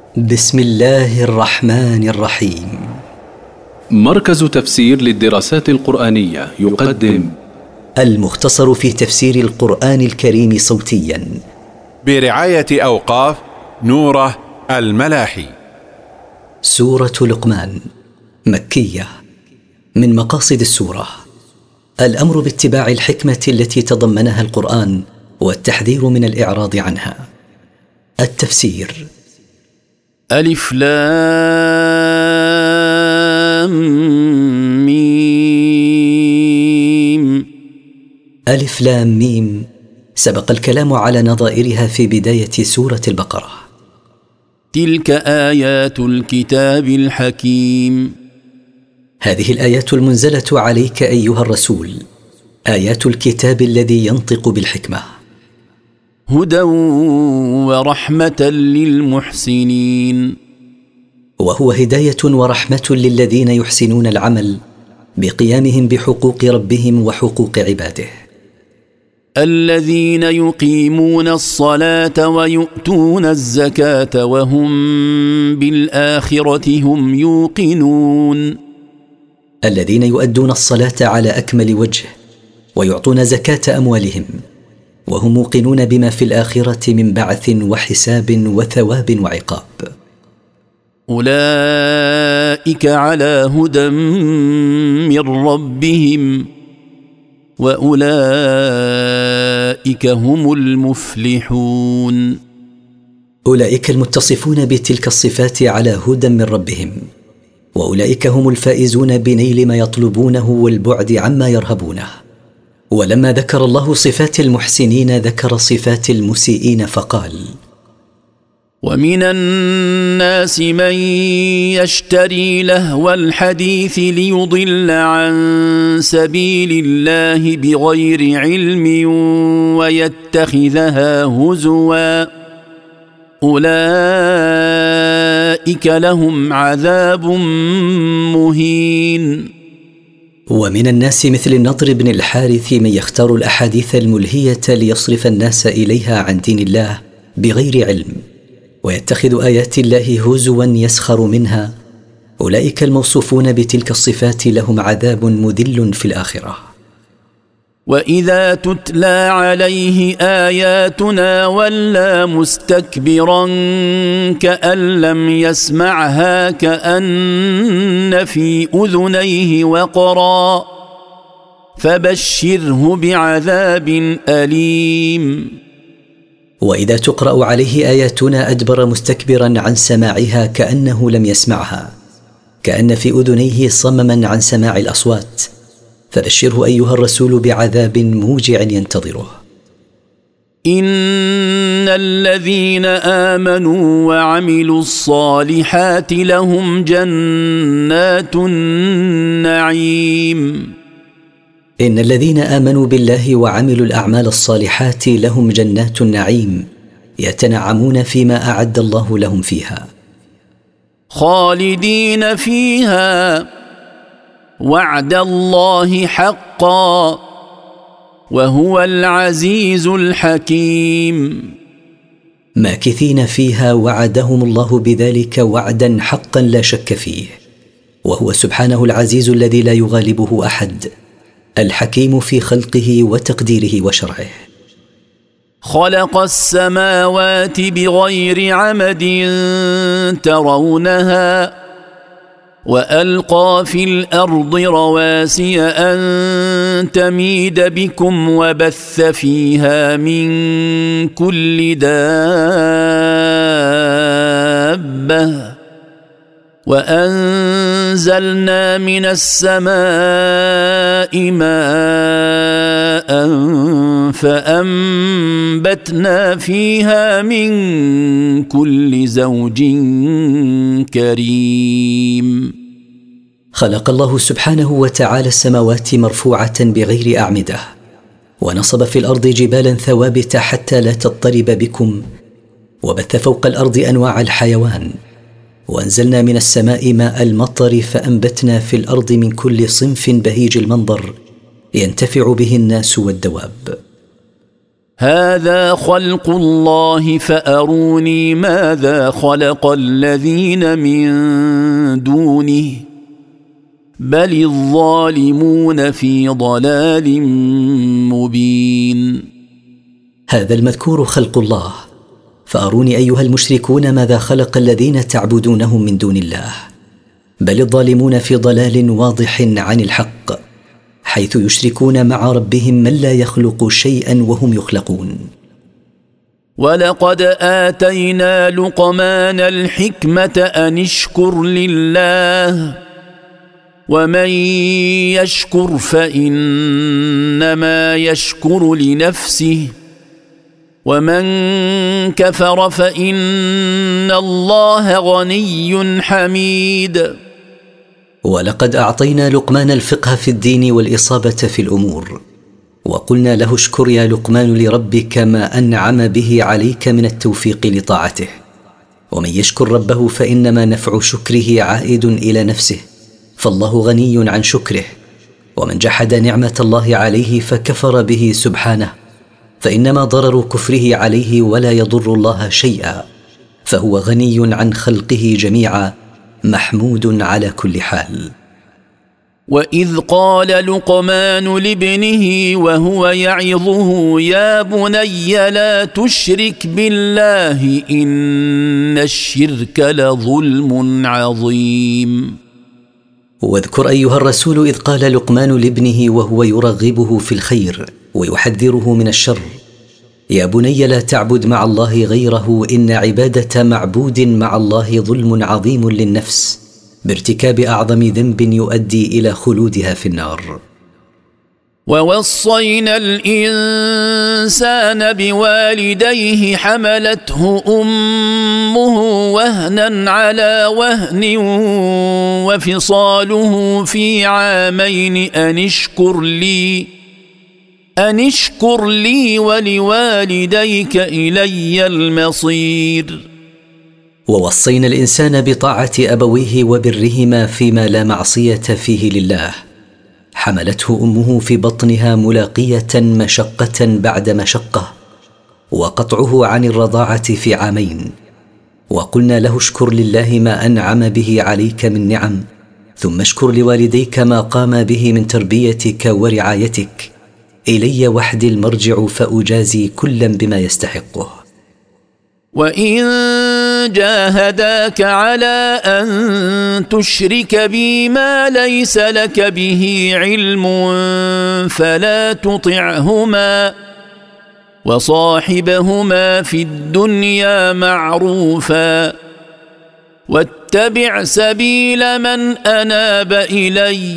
بسم الله الرحمن الرحيم. مركز تفسير للدراسات القرآنية يقدم المختصر في تفسير القرآن الكريم صوتيا برعاية أوقاف نوره الملاحي. سورة لقمان مكية. من مقاصد السورة الأمر باتباع الحكمة التي تضمنها القرآن والتحذير من الإعراض عنها. التفسير: ألف لام ميم. ألف لام ميم سبق الكلام على نظائرها في بداية سورة البقرة. تلك آيات الكتاب الحكيم. هذه الآيات المنزلة عليك أيها الرسول، آيات الكتاب الذي ينطق بالحكمة. هدى ورحمة للمحسنين. وهو هداية ورحمة للذين يحسنون العمل بقيامهم بحقوق ربهم وحقوق عباده. الذين يقيمون الصلاة ويؤتون الزكاة وهم بالآخرة هم يوقنون. الذين يؤدون الصلاة على أكمل وجه ويعطون زكاة أموالهم وهم موقنون بما في الآخرة من بعث وحساب وثواب وعقاب. أولئك على هدى من ربهم وأولئك هم المفلحون. أولئك المتصفون بتلك الصفات على هدى من ربهم، وأولئك هم الفائزون بنيل ما يطلبونه والبعد عما يرهبونه. ولما ذكر الله صفات المحسنين ذكر صفات المسيئين فقال: ومن الناس من يشتري لهو الحديث ليضل عن سبيل الله بغير علم ويتخذها هزوا أولئك لهم عذاب مهين. ومن الناس مثل النضر بن الحارث من يختار الأحاديث الملهية ليصرف الناس إليها عن دين الله بغير علم ويتخذ آيات الله هزوا يسخر منها. أولئك الموصوفون بتلك الصفات لهم عذاب مذل في الآخرة. وإذا تتلى عليه آياتنا ولى مستكبرا كأن لم يسمعها كأن في أذنيه وقرا فبشره بعذاب أليم. وإذا تقرأ عليه آياتنا أدبر مستكبرا عن سماعها كأنه لم يسمعها كأن في أذنيه صمما عن سماع الأصوات، فبشره أيها الرسول بعذاب موجع ينتظره. إن الذين آمنوا وعملوا الصالحات لهم جنات النعيم. إن الذين آمنوا بالله وعملوا الأعمال الصالحات لهم جنات النعيم يتنعمون فيما أعد الله لهم فيها، خالدين فيها وعد الله حقا وهو العزيز الحكيم. ماكثين فيها وعدهم الله بذلك وعدا حقا لا شك فيه، وهو سبحانه العزيز الذي لا يغالبه أحد، الحكيم في خلقه وتقديره وشرعه. خلق السماوات بغير عمد ترونها وألقى في الأرض رواسي أن تميد بكم وبث فيها من كل دابة وأنزلنا من السماء ماء فأنبتنا فيها من كل زوج كريم. خلق الله سبحانه وتعالى السماوات مرفوعة بغير أعمدة، ونصب في الأرض جبالا ثوابت حتى لا تضطرب بكم، وبث فوق الأرض أنواع الحيوان، وأنزلنا من السماء ماء المطر فأنبتنا في الأرض من كل صنف بهيج المنظر ينتفع به الناس والدواب. هذا خلق الله فأروني ماذا خلق الذين من دونه بل الظالمون في ضلال مبين. هذا المذكور خلق الله، فأروني أيها المشركون ماذا خلق الذين تعبدونهم من دون الله، بل الظالمون في ضلال واضح عن الحق، حيث يشركون مع ربهم من لا يخلق شيئا وهم يخلقون. ولقد آتينا لقمان الحكمة أن اشكر لله ومن يشكر فإنما يشكر لنفسه ومن كفر فإن الله غني حميد. ولقد أعطينا لقمان الفقه في الدين والإصابة في الأمور، وقلنا له اشكر يا لقمان لربك ما أنعم به عليك من التوفيق لطاعته، ومن يشكر ربه فإنما نفع شكره عائد إلى نفسه، فالله غني عن شكره، ومن جحد نعمة الله عليه فكفر به سبحانه فإنما ضرر كفره عليه ولا يضر الله شيئا، فهو غني عن خلقه جميعا محمود على كل حال. وإذ قال لقمان لابنه وهو يعظه يا بني لا تشرك بالله إن الشرك لظلم عظيم. واذكر أيها الرسول إذ قال لقمان لابنه وهو يرغبه في الخير ويحذره من الشر يا بني لا تعبد مع الله غيره إن عبادة معبود مع الله ظلم عظيم للنفس بارتكاب أعظم ذنب يؤدي إلى خلودها في النار. ووصينا الإنسان بوالديه حملته أمه وهنا على وهن وفصاله في عامين أن اشكر لي ولوالديك إلي المصير. ووصينا الإنسان بطاعة أبويه وبرهما فيما لا معصية فيه لله. حملته أمه في بطنها ملاقية مشقة بعد مشقة، وقطعه عن الرضاعة في عامين، وقلنا له اشكر لله ما أنعم به عليك من نعم، ثم اشكر لوالديك ما قام به من تربيتك ورعايتك، إلي وحدي المرجع فأجازي كلا بما يستحقه. وإن جاهداك على أن تشرك بي ما ليس لك به علم فلا تطعهما وصاحبهما في الدنيا معروفا واتبع سبيل من أناب إلي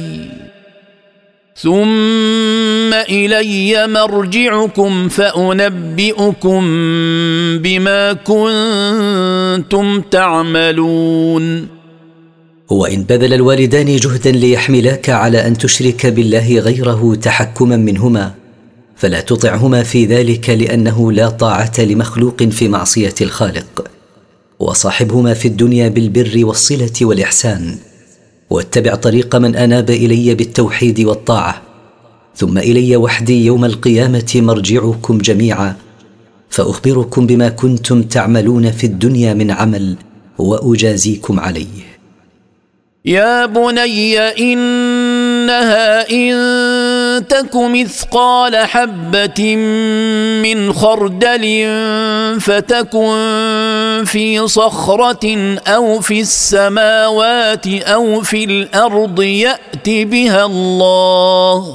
ثم إلي مرجعكم فأنبئكم بما كنتم تعملون. وإن بذل الوالدان جهدا ليحملاك على أن تشرك بالله غيره تحكما منهما فلا تطعهما في ذلك لأنه لا طاعة لمخلوق في معصية الخالق، وصاحبهما في الدنيا بالبر والصلة والإحسان، واتبع طريق من أناب إلي بالتوحيد والطاعة، ثم إلي وحدي يوم القيامة مرجعكم جميعا فأخبركم بما كنتم تعملون في الدنيا من عمل وأجازيكم عليه. يا بني إنها إن تك مثقال حبة من خردل فتكن في صخرة أو في السماوات أو في الأرض يأت بها الله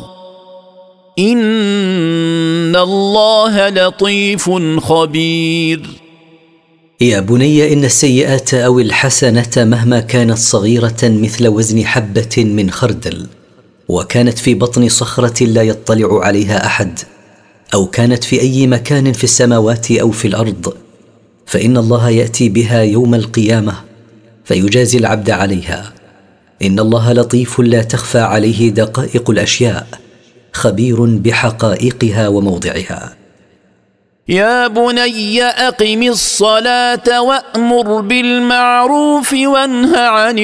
إن الله لطيف خبير. يا بني إن السيئات أو الحسنة مهما كانت صغيرة مثل وزن حبة من خردل وكانت في بطن صخرة لا يطلع عليها أحد أو كانت في أي مكان في السماوات أو في الأرض فإن الله يأتي بها يوم القيامة فيجازي العبد عليها. إن الله لطيف لا تخفى عليه دقائق الأشياء خبير بحقائقها وموضعها. يا بني أقم الصلاة وأمر بالمعروف وانه عن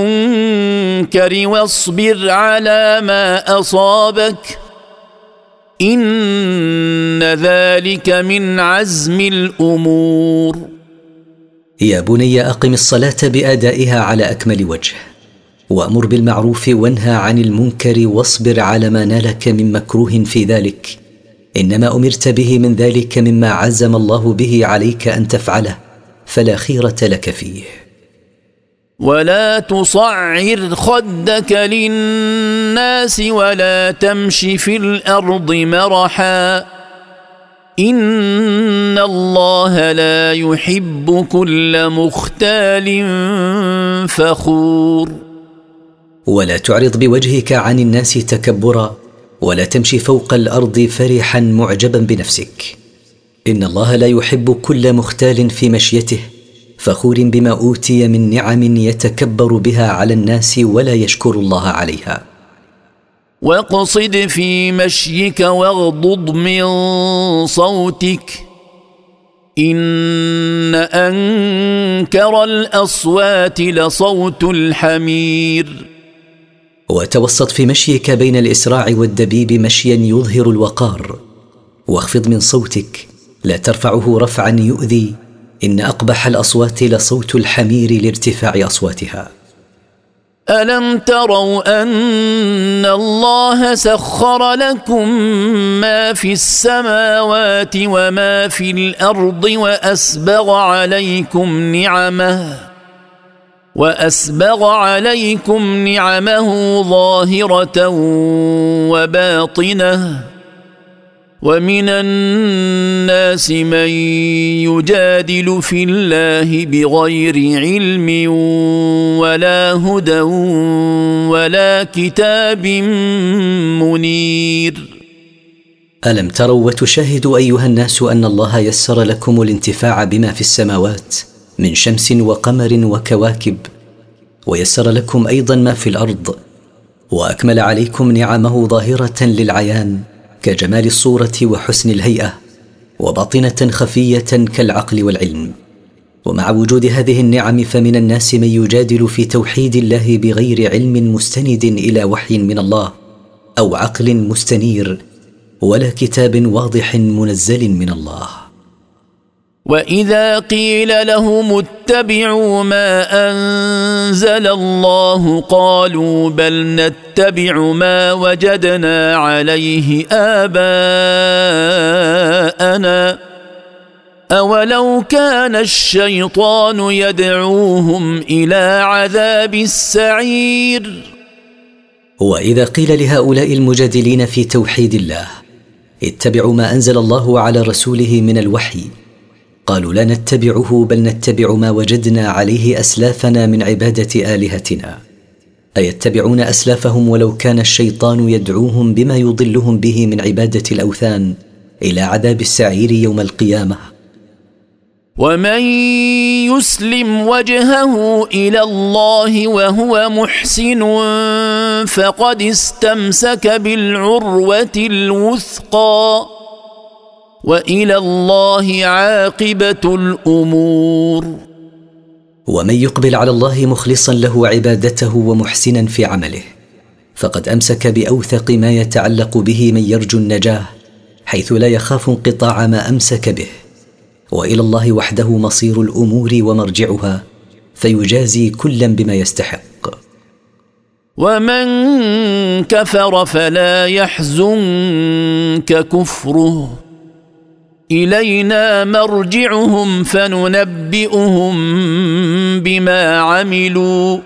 المنكر واصبر على ما أصابك إن ذلك من عزم الأمور. يا بني أقم الصلاة بأدائها على أكمل وجه، وأمر بالمعروف وانهى عن المنكر، واصبر على ما نالك من مكروه في ذلك، إنما أمرت به من ذلك مما عزم الله به عليك أن تفعله، فلا خيرة لك فيه. ولا تصعر خدك للناس ولا تمش في الأرض مرحا، إن الله لا يحب كل مختال فخور. ولا تعرض بوجهك عن الناس تكبرا، ولا تمشي فوق الأرض فرحا معجبا بنفسك، إن الله لا يحب كل مختال في مشيته فخور بما أوتي من نعم يتكبر بها على الناس ولا يشكر الله عليها. واقصد في مشيك واغضض من صوتك، إن أنكر الأصوات لصوت الحمير. وتوسط في مشيك بين الإسراع والدبيب مشيا يظهر الوقار، واخفض من صوتك لا ترفعه رفعا يؤذي، إن أقبح الأصوات لصوت الحمير لارتفاع أصواتها. ألم تروا أن الله سخر لكم ما في السماوات وما في الأرض وأسبغ عليكم نعمه ظاهرة وباطنة، ومن الناس من يجادل في الله بغير علم ولا هدى ولا كتاب منير. ألم تروا وتشاهدوا أيها الناس أن الله يسر لكم الانتفاع بما في السماوات من شمس وقمر وكواكب، ويسر لكم أيضا ما في الأرض، وأكمل عليكم نعمه ظاهرة للعيان كجمال الصورة وحسن الهيئة، وباطنة خفية كالعقل والعلم. ومع وجود هذه النعم فمن الناس من يجادل في توحيد الله بغير علم مستند إلى وحي من الله أو عقل مستنير ولا كتاب واضح منزل من الله. وإذا قيل لهم اتبعوا ما أنزل الله قالوا بل نتبع ما وجدنا عليه آباءنا أولو كان الشيطان يدعوهم إلى عذاب السعير. وإذا قيل لهؤلاء المجادلين في توحيد الله اتبعوا ما أنزل الله على رسوله من الوحي قالوا لا نتبعه بل نتبع ما وجدنا عليه أسلافنا من عبادة آلهتنا، أيتبعون أسلافهم ولو كان الشيطان يدعوهم بما يضلهم به من عبادة الأوثان إلى عذاب السعير يوم القيامة. ومن يسلم وجهه إلى الله وهو محسن فقد استمسك بالعروة الوثقى وإلى الله عاقبة الأمور. ومن يقبل على الله مخلصا له عبادته ومحسنا في عمله فقد أمسك بأوثق ما يتعلق به من يرجو النجاة، حيث لا يخاف انقطاع ما أمسك به، وإلى الله وحده مصير الأمور ومرجعها، فيجازي كلا بما يستحق. ومن كفر فلا يحزنك كفره، إلينا مرجعهم فننبئهم بما عملوا،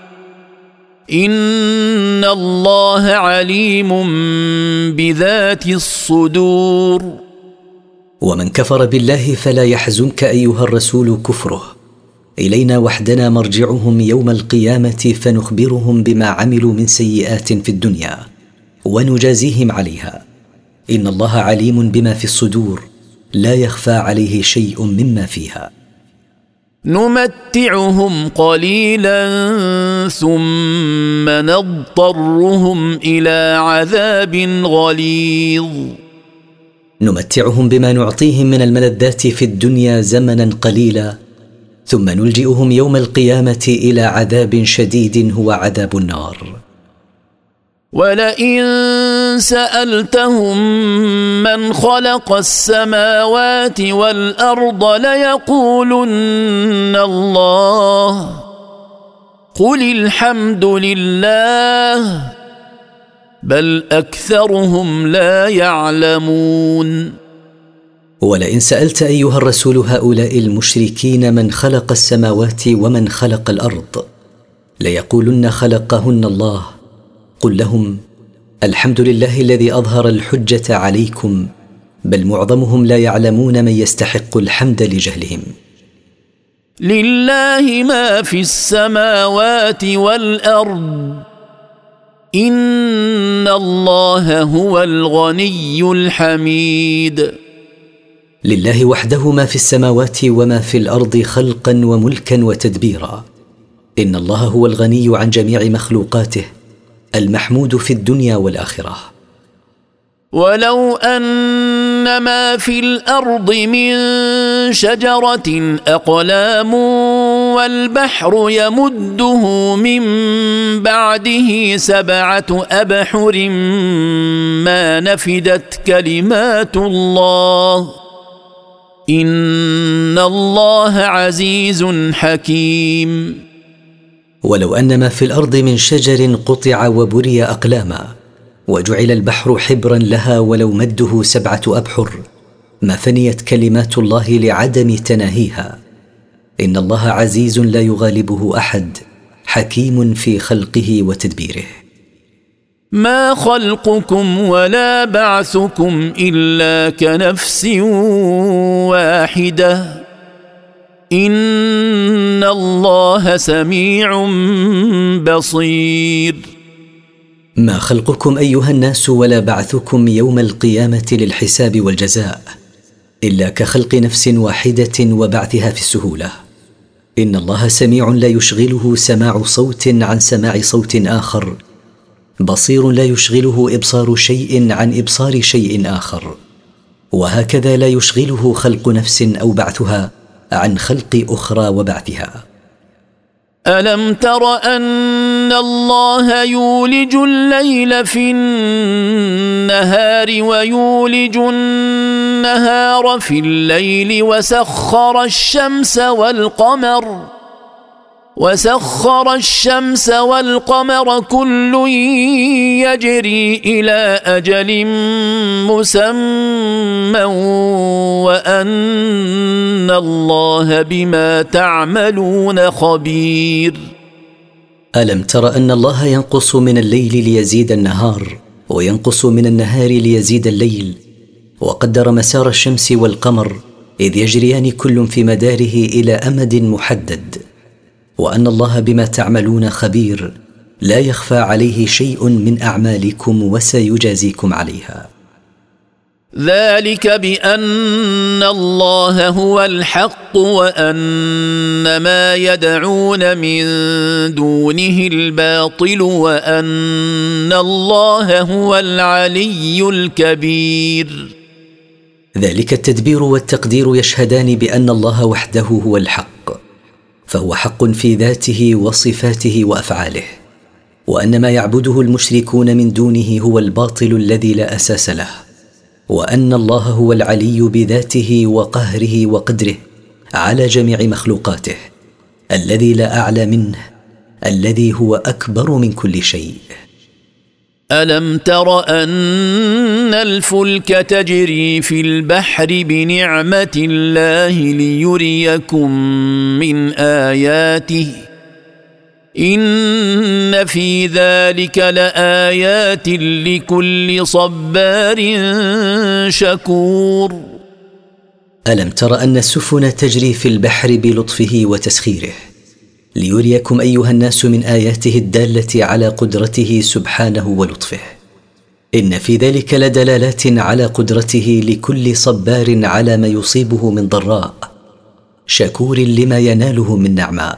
إن الله عليم بذات الصدور. ومن كفر بالله فلا يحزنك أيها الرسول كفره، إلينا وحدنا مرجعهم يوم القيامة فنخبرهم بما عملوا من سيئات في الدنيا ونجازيهم عليها، إن الله عليم بما في الصدور لا يخفى عليه شيء مما فيها. نمتعهم قليلا ثم نضطرهم إلى عذاب غليظ. نمتعهم بما نعطيهم من الملذات في الدنيا زمنا قليلا، ثم نلجئهم يوم القيامة إلى عذاب شديد هو عذاب النار. ولئن سألتهم من خلق السماوات والأرض ليقولن الله قل الحمد لله بل أكثرهم لا يعلمون. ولئن سألت أيها الرسول هؤلاء المشركين من خلق السماوات ومن خلق الأرض ليقولن خلقهن الله قل لهم الحمد لله الذي أظهر الحجة عليكم بل معظمهم لا يعلمون من يستحق الحمد لجهلهم. لله ما في السماوات والأرض إن الله هو الغني الحميد. لله وحده ما في السماوات وما في الأرض خلقا وملكا وتدبيرا. إن الله هو الغني عن جميع مخلوقاته المحمود في الدنيا والآخرة. ولو أن ما في الأرض من شجرة أقلام والبحر يمده من بعده 7 أبحر ما نفدت كلمات الله إن الله عزيز حكيم. ولو أن ما في الأرض من شجر قطع وبري أقلاما وجعل البحر حبرا لها ولو مده 7 أبحر ما فنيت كلمات الله لعدم تناهيها. إن الله عزيز لا يغالبه أحد حكيم في خلقه وتدبيره. ما خلقكم ولا بعثكم إلا كنفس واحدة إن الله سميع بصير. ما خلقكم أيها الناس ولا بعثكم يوم القيامة للحساب والجزاء إلا كخلق نفس واحدة وبعثها في السهولة. إن الله سميع لا يشغله سماع صوت عن سماع صوت آخر بصير لا يشغله إبصار شيء عن إبصار شيء آخر وهكذا لا يشغله خلق نفس أو بعثها عن خلق أخرى وبعثها. ألم تر أن الله يولج الليل في النهار ويولج النهار في الليل وسخر الشمس والقمر كل يجري إلى أجل مسمى وأن الله بما تعملون خبير. ألم تر أن الله ينقص من الليل ليزيد النهار وينقص من النهار ليزيد الليل وقدر مسار الشمس والقمر إذ يجريان كل في مداره إلى أمد محدد وأن الله بما تعملون خبير لا يخفى عليه شيء من أعمالكم وسيجازيكم عليها. ذلك بأن الله هو الحق وأن ما يدعون من دونه الباطل وأن الله هو العلي الكبير. ذلك التدبير والتقدير يشهدان بأن الله وحده هو الحق فهو حق في ذاته وصفاته وأفعاله وأن ما يعبده المشركون من دونه هو الباطل الذي لا أساس له وأن الله هو العلي بذاته وقهره وقدره على جميع مخلوقاته الذي لا أعلى منه الذي هو أكبر من كل شيء. ألم تر أن الفلك تجري في البحر بنعمة الله ليريكم من آياته إن في ذلك لآيات لكل صبار شكور. ألم تر أن السفن تجري في البحر بلطفه وتسخيره ليريكم أيها الناس من آياته الدالة على قدرته سبحانه ولطفه إن في ذلك لدلالات على قدرته لكل صبار على ما يصيبه من ضراء شكور لما يناله من نعماء.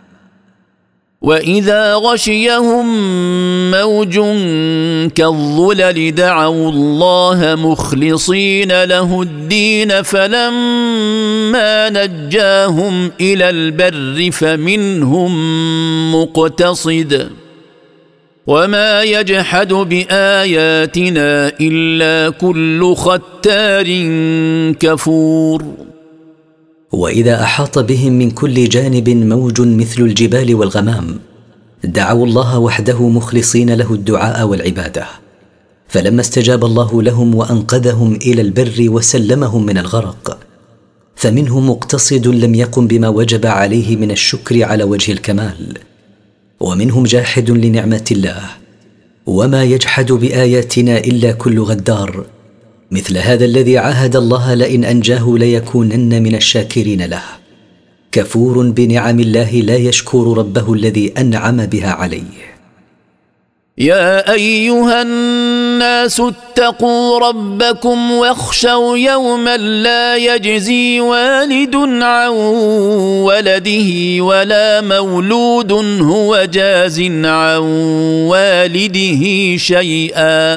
وإذا غشيهم موج كالظلل دعوا الله مخلصين له الدين فلما نجاهم إلى البر فمنهم مقتصد وما يجحد بآياتنا إلا كل ختار كفور. وإذا أحاط بهم من كل جانب موج مثل الجبال والغمام دعوا الله وحده مخلصين له الدعاء والعبادة، فلما استجاب الله لهم وأنقذهم إلى البر وسلمهم من الغرق فمنهم مقتصد لم يقم بما وجب عليه من الشكر على وجه الكمال، ومنهم جاحد لنعمة الله، وما يجحد بآياتنا إلا كل غدار، مثل هذا الذي عاهد الله لئن أنجاه ليكونن من الشاكرين له، كفور بنعم الله لا يشكر ربه الذي أنعم بها عليه. يا أيها الناس اتقوا ربكم واخشوا يوما لا يجزي والد عن ولده ولا مولود هو جاز عن والده شيئا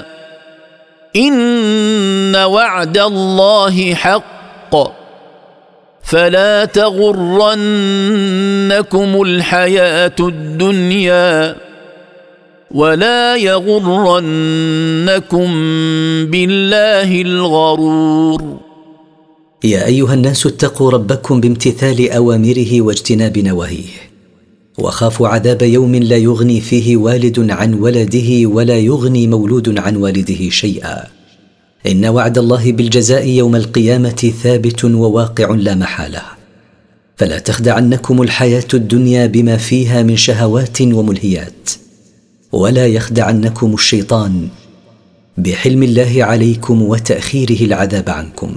إن وعد الله حق فلا تغرنكم الحياة الدنيا ولا يغرنكم بالله الغرور. يا أيها الناس اتقوا ربكم بامتثال أوامره واجتناب نواهيه، وخافوا عذاب يوم لا يغني فيه والد عن ولده ولا يغني مولود عن والده شيئا، إن وعد الله بالجزاء يوم القيامة ثابت وواقع لا محالة، فلا تخدعنكم الحياة الدنيا بما فيها من شهوات وملهيات، ولا يخدعنكم الشيطان بحلم الله عليكم وتأخيره العذاب عنكم.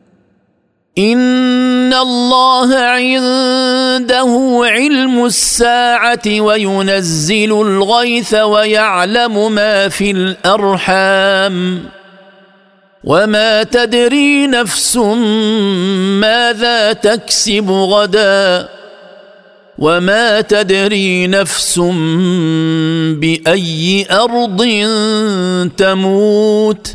إن الله عنده علم الساعة وينزل الغيث ويعلم ما في الأرحام وما تدري نفس ماذا تكسب غدا وما تدري نفس بأي أرض تموت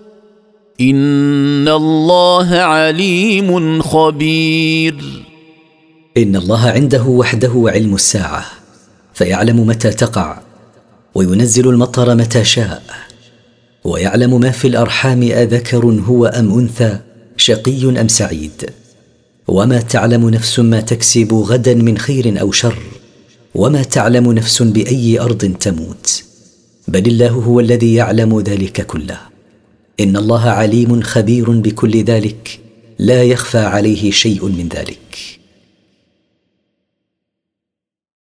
إن الله عليم خبير. إن الله عنده وحده علم الساعة فيعلم متى تقع، وينزل المطر متى شاء، ويعلم ما في الأرحام أذكر هو أم أنثى، شقي أم سعيد، وما تعلم نفس ما تكسب غدا من خير أو شر، وما تعلم نفس بأي أرض تموت، بل الله هو الذي يعلم ذلك كله. إن الله عليم خبير بكل ذلك لا يخفى عليه شيء من ذلك.